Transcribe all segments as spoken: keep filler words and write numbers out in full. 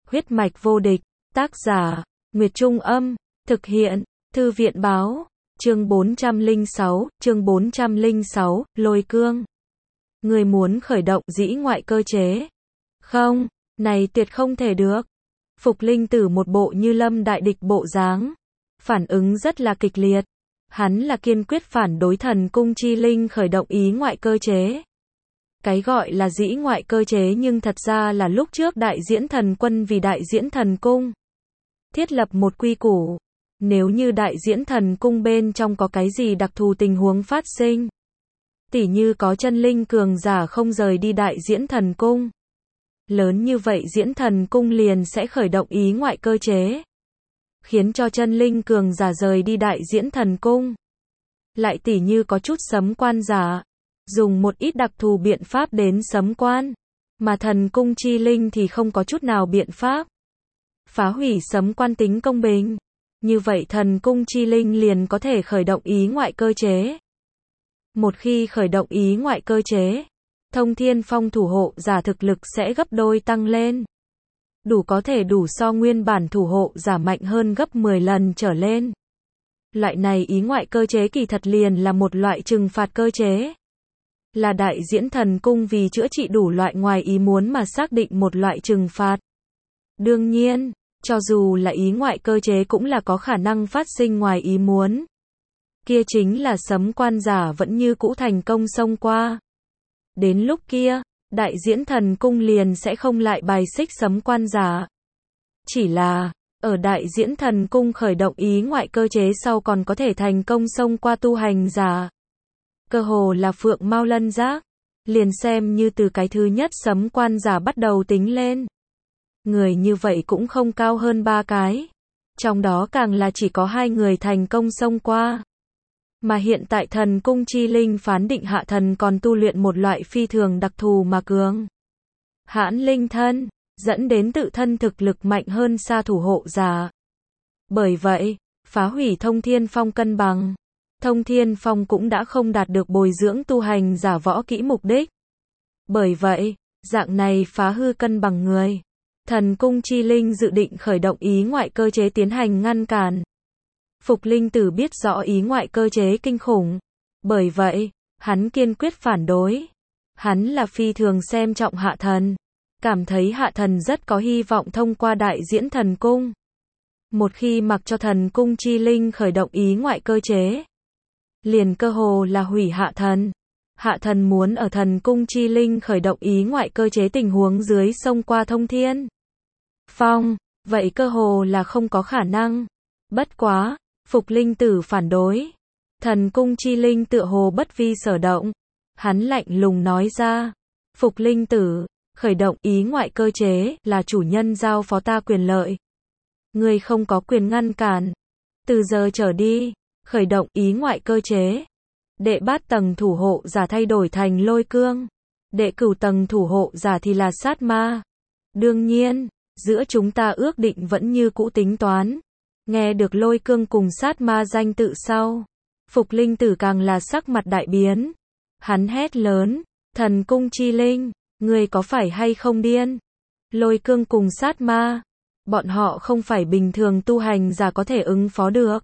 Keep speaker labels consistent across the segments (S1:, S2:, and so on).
S1: Huyết mạch vô địch, tác giả, Nguyệt Trung Âm, thực hiện, Thư viện Báo, chương bốn trăm lẻ sáu, chương bốn trăm lẻ sáu, Lôi Cương. Người muốn khởi động dĩ ngoại cơ chế. Không, này tuyệt không thể được. Phục Linh Tử một bộ như lâm đại địch bộ dáng. Phản ứng rất là kịch liệt. Hắn là kiên quyết phản đối thần cung chi linh khởi động ý ngoại cơ chế. Cái gọi là dĩ ngoại cơ chế nhưng thật ra là lúc trước đại diễn thần quân vì đại diễn thần cung thiết lập một quy củ. Nếu như đại diễn thần cung bên trong có cái gì đặc thù tình huống phát sinh, tỉ như có chân linh cường giả không rời đi đại diễn thần cung, lớn như vậy diễn thần cung liền sẽ khởi động ý ngoại cơ chế, khiến cho chân linh cường giả rời đi đại diễn thần cung. Lại tỉ như có chút sấm quan giả, dùng một ít đặc thù biện pháp đến sấm quan, mà thần cung chi linh thì không có chút nào biện pháp phá hủy sấm quan tính công bình. Như vậy thần cung chi linh liền có thể khởi động ý ngoại cơ chế. Một khi khởi động ý ngoại cơ chế, Thông Thiên Phong thủ hộ giả thực lực sẽ gấp đôi tăng lên. Đủ có thể đủ so nguyên bản thủ hộ giả mạnh hơn gấp mười lần trở lên. Loại này ý ngoại cơ chế kỳ thật liền là một loại trừng phạt cơ chế. Là đại diễn thần cung vì chữa trị đủ loại ngoài ý muốn mà xác định một loại trừng phạt. Đương nhiên, cho dù là ý ngoại cơ chế cũng là có khả năng phát sinh ngoài ý muốn. Kia chính là sấm quan giả vẫn như cũ thành công xông qua. Đến lúc kia, đại diễn thần cung liền sẽ không lại bài xích sấm quan giả. Chỉ là, ở đại diễn thần cung khởi động ý ngoại cơ chế sau còn có thể thành công xông qua tu hành giả. Cơ hồ là phượng mao lân giác, liền xem như từ cái thứ nhất sấm quan giả bắt đầu tính lên. Người như vậy cũng không cao hơn ba cái. Trong đó càng là chỉ có hai người thành công xông qua. Mà hiện tại thần cung chi linh phán định hạ thần còn tu luyện một loại phi thường đặc thù mà cường hãn linh thân, dẫn đến tự thân thực lực mạnh hơn xa thủ hộ giả. Bởi vậy, phá hủy Thông Thiên Phong cân bằng. Thông Thiên Phong cũng đã không đạt được bồi dưỡng tu hành giả võ kỹ mục đích. Bởi vậy, dạng này phá hư cân bằng người. Thần cung chi linh dự định khởi động ý ngoại cơ chế tiến hành ngăn cản. Phục Linh Tử biết rõ ý ngoại cơ chế kinh khủng. Bởi vậy, hắn kiên quyết phản đối. Hắn là phi thường xem trọng hạ thần. Cảm thấy hạ thần rất có hy vọng thông qua đại diễn thần cung. Một khi mặc cho thần cung chi linh khởi động ý ngoại cơ chế, liền cơ hồ là hủy hạ thần. Hạ thần muốn ở thần cung chi linh khởi động ý ngoại cơ chế tình huống dưới xông qua Thông Thiên Phong, vậy cơ hồ là không có khả năng. Bất quá, Phục Linh Tử phản đối. Thần cung chi linh tựa hồ bất vi sở động. Hắn lạnh lùng nói ra. Phục Linh Tử, khởi động ý ngoại cơ chế là chủ nhân giao phó ta quyền lợi. Ngươi không có quyền ngăn cản. Từ giờ trở đi, khởi động ý ngoại cơ chế. Đệ bát tầng thủ hộ giả thay đổi thành Lôi Cương. Đệ cửu tầng thủ hộ giả thì là sát ma. Đương nhiên, giữa chúng ta ước định vẫn như cũ tính toán. Nghe được Lôi Cương cùng sát ma danh tự sau, Phục Linh Tử càng là sắc mặt đại biến. Hắn hét lớn, thần cung chi linh, ngươi có phải hay không điên? Lôi Cương cùng sát ma, bọn họ không phải bình thường tu hành giả có thể ứng phó được.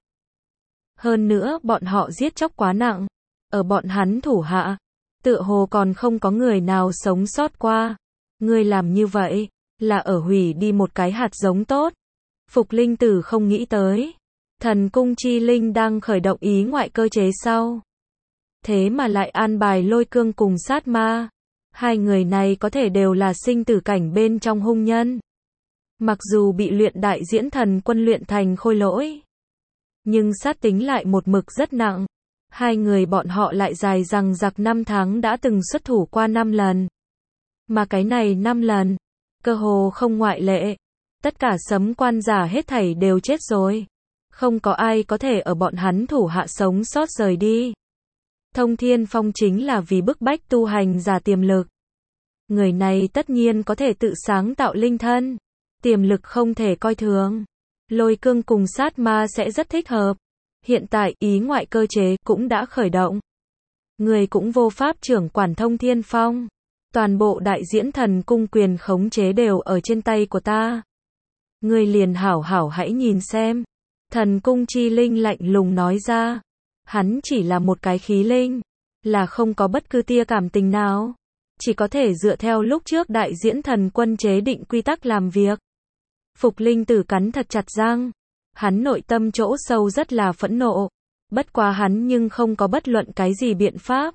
S1: Hơn nữa bọn họ giết chóc quá nặng, ở bọn hắn thủ hạ, tựa hồ còn không có người nào sống sót qua. Ngươi làm như vậy, là ở hủy đi một cái hạt giống tốt. Phục Linh Tử không nghĩ tới, thần cung chi linh đang khởi động ý ngoại cơ chế sau. Thế mà lại an bài Lôi Cương cùng sát ma. Hai người này có thể đều là sinh tử cảnh bên trong hung nhân. Mặc dù bị luyện đại diễn thần quân luyện thành khôi lỗi, nhưng sát tính lại một mực rất nặng. Hai người bọn họ lại dài rằng giặc năm tháng đã từng xuất thủ qua năm lần. Mà cái này năm lần, cơ hồ không ngoại lệ. Tất cả sấm quan giả hết thảy đều chết rồi. Không có ai có thể ở bọn hắn thủ hạ sống sót rời đi. Thông Thiên Phong chính là vì bức bách tu hành giả tiềm lực. Người này tất nhiên có thể tự sáng tạo linh thân. Tiềm lực không thể coi thường. Lôi Cương cùng sát ma sẽ rất thích hợp. Hiện tại ý ngoại cơ chế cũng đã khởi động. Người cũng vô pháp trưởng quản Thông Thiên Phong. Toàn bộ đại diễn thần cung quyền khống chế đều ở trên tay của ta. Ngươi liền hảo hảo hãy nhìn xem. Thần cung chi linh lạnh lùng nói ra. Hắn chỉ là một cái khí linh, là không có bất cứ tia cảm tình nào. Chỉ có thể dựa theo lúc trước đại diễn thần quân chế định quy tắc làm việc. Phục linh tử cắn thật chặt răng. Hắn nội tâm chỗ sâu rất là phẫn nộ. Bất quá hắn nhưng không có bất luận cái gì biện pháp.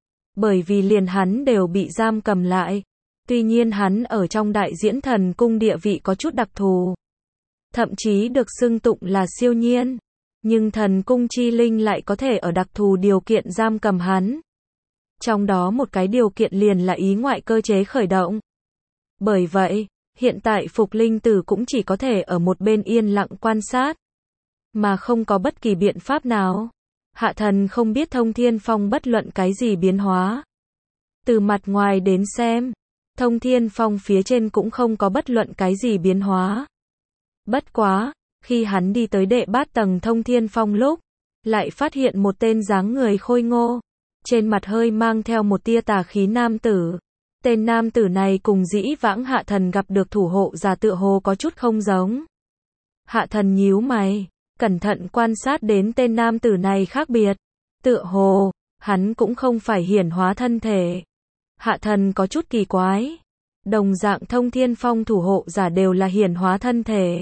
S1: Bởi vì liền hắn đều bị giam cầm lại. Tuy nhiên hắn ở trong đại diễn thần cung địa vị có chút đặc thù. Thậm chí được xưng tụng là siêu nhiên. Nhưng thần cung chi linh lại có thể ở đặc thù điều kiện giam cầm hắn. Trong đó một cái điều kiện liền là ý ngoại cơ chế khởi động. Bởi vậy, hiện tại Phục linh tử cũng chỉ có thể ở một bên yên lặng quan sát. Mà không có bất kỳ biện pháp nào. Hạ thần không biết Thông Thiên Phong bất luận cái gì biến hóa. Từ mặt ngoài đến xem, Thông Thiên Phong phía trên cũng không có bất luận cái gì biến hóa. Bất quá, khi hắn đi tới đệ bát tầng Thông Thiên Phong lúc, lại phát hiện một tên dáng người khôi ngô, trên mặt hơi mang theo một tia tà khí nam tử. Tên nam tử này cùng dĩ vãng hạ thần gặp được thủ hộ giả tựa hồ có chút không giống. Hạ thần nhíu mày, cẩn thận quan sát đến tên nam tử này khác biệt. Tựa hồ, hắn cũng không phải hiển hóa thân thể. Hạ thần có chút kỳ quái. Đồng dạng Thông Thiên Phong thủ hộ giả đều là hiển hóa thân thể.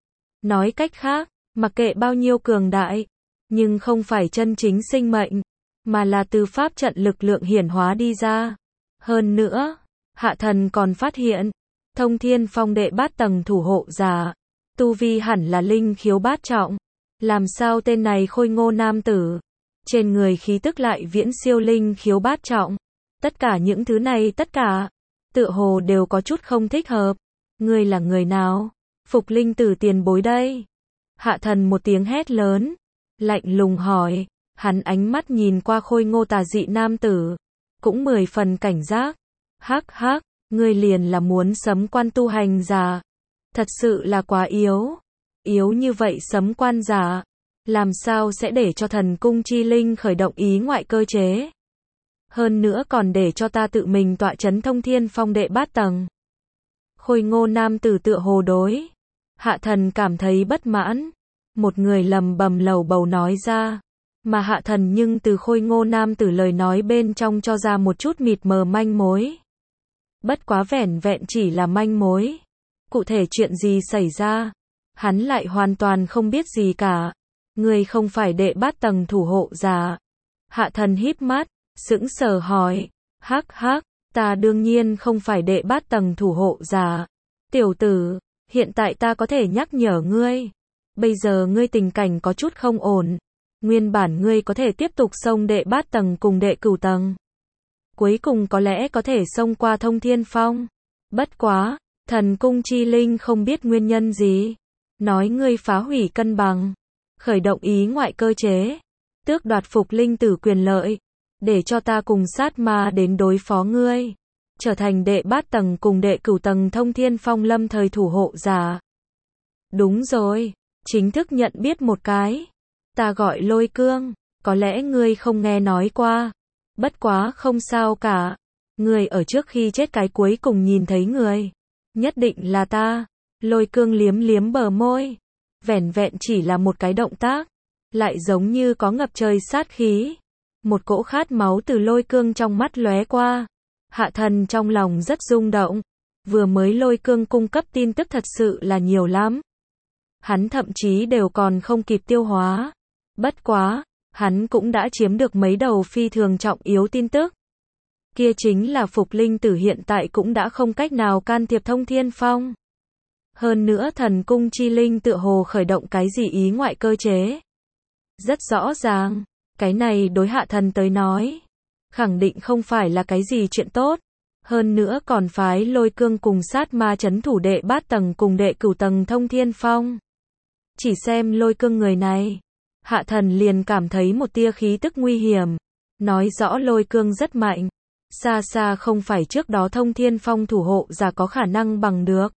S1: Nói cách khác, mặc kệ bao nhiêu cường đại, nhưng không phải chân chính sinh mệnh, mà là từ pháp trận lực lượng hiển hóa đi ra. Hơn nữa, hạ thần còn phát hiện, Thông Thiên Phong đệ bát tầng thủ hộ giả, tu vi hẳn là linh khiếu bát trọng. Làm sao tên này khôi ngô nam tử, trên người khí tức lại viễn siêu linh khiếu bát trọng. Tất cả những thứ này tất cả, tựa hồ đều có chút không thích hợp. Ngươi là người nào? Phục linh tử tiền bối đây. Hạ thần một tiếng hét lớn, lạnh lùng hỏi. Hắn ánh mắt nhìn qua khôi ngô tà dị nam tử, cũng mười phần cảnh giác. Hắc hắc, ngươi liền là muốn sấm quan tu hành giả. Thật sự là quá yếu. Yếu như vậy sấm quan giả, làm sao sẽ để cho thần cung chi linh khởi động ý ngoại cơ chế? Hơn nữa còn để cho ta tự mình tọa chấn Thông Thiên Phong đệ bát tầng. Khôi ngô nam tử tựa hồ đối. Hạ thần cảm thấy bất mãn. Một người lầm bầm lầu bầu nói ra. Mà hạ thần nhưng từ khôi ngô nam tử lời nói bên trong cho ra một chút mịt mờ manh mối. Bất quá vẻn vẹn chỉ là manh mối. Cụ thể chuyện gì xảy ra? Hắn lại hoàn toàn không biết gì cả. Ngươi không phải đệ bát tầng thủ hộ giả. Hạ thần híp mắt, sững sờ hỏi. Hắc hắc, ta đương nhiên không phải đệ bát tầng thủ hộ giả. Tiểu tử, hiện tại ta có thể nhắc nhở ngươi. Bây giờ ngươi tình cảnh có chút không ổn. Nguyên bản ngươi có thể tiếp tục xông đệ bát tầng cùng đệ cửu tầng. Cuối cùng có lẽ có thể xông qua Thông Thiên Phong. Bất quá, thần cung chi linh không biết nguyên nhân gì. Nói ngươi phá hủy cân bằng. Khởi động ý ngoại cơ chế. Tước đoạt Phục linh tử quyền lợi. Để cho ta cùng sát ma đến đối phó ngươi. Trở thành đệ bát tầng cùng đệ cửu tầng Thông Thiên Phong lâm thời thủ hộ giả. Đúng rồi, chính thức nhận biết một cái. Ta gọi Lôi Cương, có lẽ ngươi không nghe nói qua. Bất quá không sao cả. Ngươi ở trước khi chết cái cuối cùng nhìn thấy người. Nhất định là ta. Lôi Cương liếm liếm bờ môi. Vẻn vẹn chỉ là một cái động tác. Lại giống như có ngập trời sát khí. Một cỗ khát máu từ Lôi Cương trong mắt lóe qua. Hạ thần trong lòng rất rung động. Vừa mới Lôi Cương cung cấp tin tức thật sự là nhiều lắm. Hắn thậm chí đều còn không kịp tiêu hóa. Bất quá, hắn cũng đã chiếm được mấy đầu phi thường trọng yếu tin tức. Kia chính là Phục linh tử hiện tại cũng đã không cách nào can thiệp Thông Thiên Phong. Hơn nữa thần cung chi linh tựa hồ khởi động cái gì ý ngoại cơ chế. Rất rõ ràng, cái này đối hạ thần tới nói, khẳng định không phải là cái gì chuyện tốt. Hơn nữa còn phái Lôi Cương cùng sát ma chấn thủ đệ bát tầng cùng đệ cửu tầng Thông Thiên Phong. Chỉ xem Lôi Cương người này, hạ thần liền cảm thấy một tia khí tức nguy hiểm. Nói rõ Lôi Cương rất mạnh. Xa xa không phải trước đó Thông Thiên Phong thủ hộ giả có khả năng bằng được.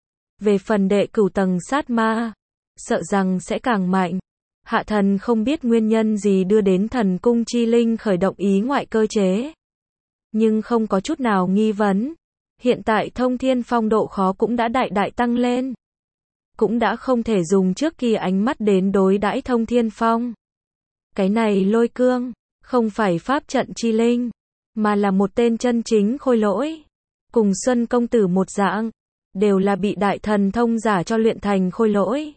S1: Về phần đệ cửu tầng sát ma, sợ rằng sẽ càng mạnh. Hạ thần không biết nguyên nhân gì đưa đến thần cung chi linh khởi động ý ngoại cơ chế. Nhưng không có chút nào nghi vấn. Hiện tại Thông Thiên Phong độ khó cũng đã đại đại tăng lên. cũng đã không thể dùng trước kia ánh mắt đến đối đãi Thông Thiên Phong. Cái này Lôi Cương, không phải pháp trận chi linh, mà là một tên chân chính khôi lỗi. Cùng Xuân công tử một dạng, đều là bị đại thần thông giả cho luyện thành khôi lỗi.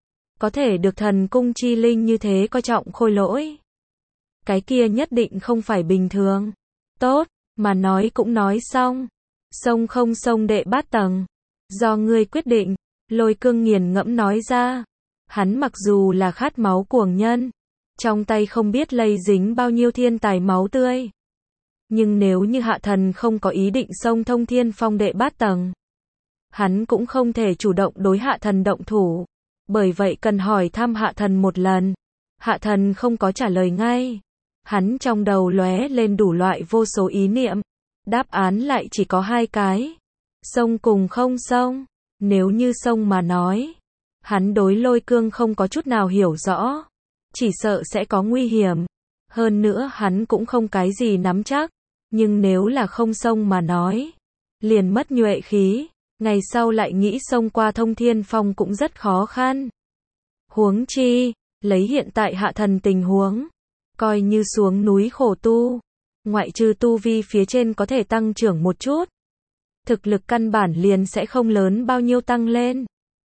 S1: Có thể được thần cung chi linh như thế coi trọng khôi lỗi. Cái kia nhất định không phải bình thường. Tốt, mà nói cũng nói xong. Xông không xông đệ bát tầng. Do ngươi quyết định, Lôi Cương nghiền ngẫm nói ra. Hắn mặc dù là khát máu cuồng nhân, trong tay không biết lây dính bao nhiêu thiên tài máu tươi. Nhưng nếu như hạ thần không có ý định xông Thông Thiên Phong đệ bát tầng, hắn cũng không thể chủ động đối hạ thần động thủ. Bởi vậy cần hỏi thăm hạ thần một lần. Hạ thần không có trả lời ngay. Hắn trong đầu lóe lên đủ loại vô số ý niệm. Đáp án lại chỉ có hai cái. Xông cùng không xông. Nếu như xông mà nói, hắn đối Lôi Cương không có chút nào hiểu rõ. Chỉ sợ sẽ có nguy hiểm. Hơn nữa hắn cũng không cái gì nắm chắc. Nhưng nếu là không xông mà nói, liền mất nhuệ khí. Ngày sau lại nghĩ xông qua Thông Thiên Phong cũng rất khó khăn. Huống chi, lấy hiện tại hạ thần tình huống, coi như xuống núi khổ tu, ngoại trừ tu vi phía trên có thể tăng trưởng một chút, thực lực căn bản liền sẽ không lớn bao nhiêu tăng lên.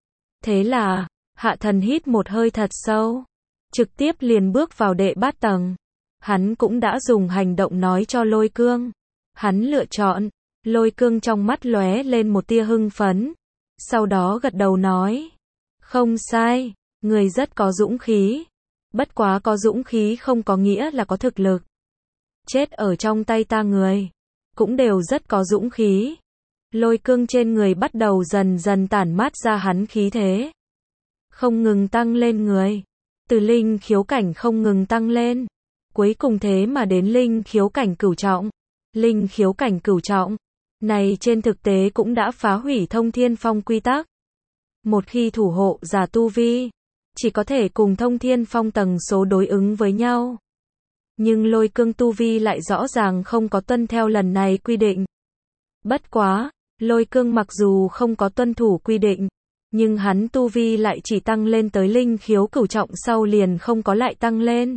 S1: Thế là, hạ thần hít một hơi thật sâu, trực tiếp liền bước vào đệ bát tầng. Hắn cũng đã dùng hành động nói cho Lôi Cương. Hắn lựa chọn. Lôi Cương trong mắt lóe lên một tia hưng phấn. Sau đó gật đầu nói. Không sai, người rất có dũng khí. Bất quá có dũng khí không có nghĩa là có thực lực. Chết ở trong tay ta người, cũng đều rất có dũng khí. Lôi Cương trên người bắt đầu dần dần tản mát ra hắn khí thế. Không ngừng tăng lên người. Từ linh khiếu cảnh không ngừng tăng lên. Cuối cùng thế mà đến linh khiếu cảnh cửu trọng. Linh khiếu cảnh cửu trọng này trên thực tế cũng đã phá hủy Thông Thiên Phong quy tắc. Một khi thủ hộ giả tu vi, chỉ có thể cùng Thông Thiên Phong tầng số đối ứng với nhau. Nhưng Lôi Cương tu vi lại rõ ràng không có tuân theo lần này quy định. Bất quá, Lôi Cương mặc dù không có tuân thủ quy định, nhưng hắn tu vi lại chỉ tăng lên tới linh khiếu cửu trọng sau liền không có lại tăng lên.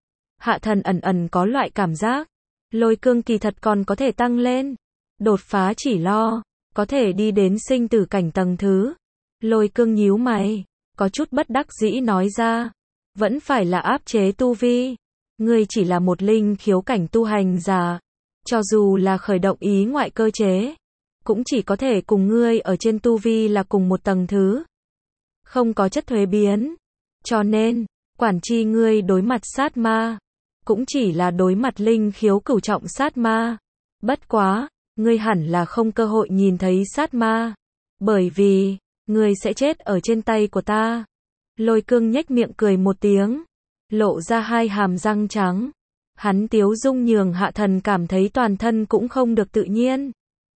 S1: Hạ thần ẩn ẩn có loại cảm giác, Lôi Cương kỳ thật còn có thể tăng lên. Đột phá chỉ lo, có thể đi đến sinh tử cảnh tầng thứ. Lôi Cương nhíu mày, có chút bất đắc dĩ nói ra. Vẫn phải là áp chế tu vi. Ngươi chỉ là một linh khiếu cảnh tu hành giả. Cho dù là khởi động ý ngoại cơ chế, cũng chỉ có thể cùng ngươi ở trên tu vi là cùng một tầng thứ. Không có chất thuế biến. Cho nên, quản chi ngươi đối mặt sát ma, cũng chỉ là đối mặt linh khiếu cửu trọng sát ma. Bất quá, ngươi hẳn là không cơ hội nhìn thấy sát ma. Bởi vì, ngươi sẽ chết ở trên tay của ta. Lôi Cương nhếch miệng cười một tiếng, lộ ra hai hàm răng trắng. Hắn tiếu dung nhường hạ thần cảm thấy toàn thân cũng không được tự nhiên.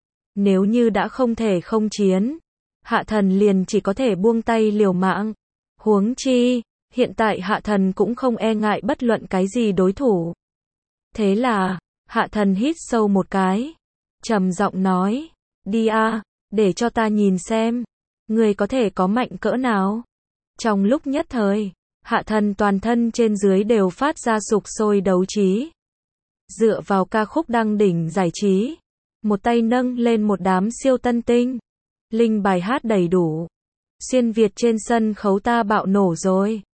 S1: Nếu như đã không thể không chiến, hạ thần liền chỉ có thể buông tay liều mạng. Huống chi, hiện tại hạ thần cũng không e ngại bất luận cái gì đối thủ. Thế là, hạ thần hít sâu một cái, trầm giọng nói, đi a, để cho ta nhìn xem, người có thể có mạnh cỡ nào. Trong lúc nhất thời, hạ thần toàn thân trên dưới đều phát ra sục sôi đấu trí. Dựa vào ca khúc đăng đỉnh giải trí, một tay nâng lên một đám siêu tân tinh, linh bài hát đầy đủ. Xuyên Việt trên sân khấu ta bạo nổ rồi.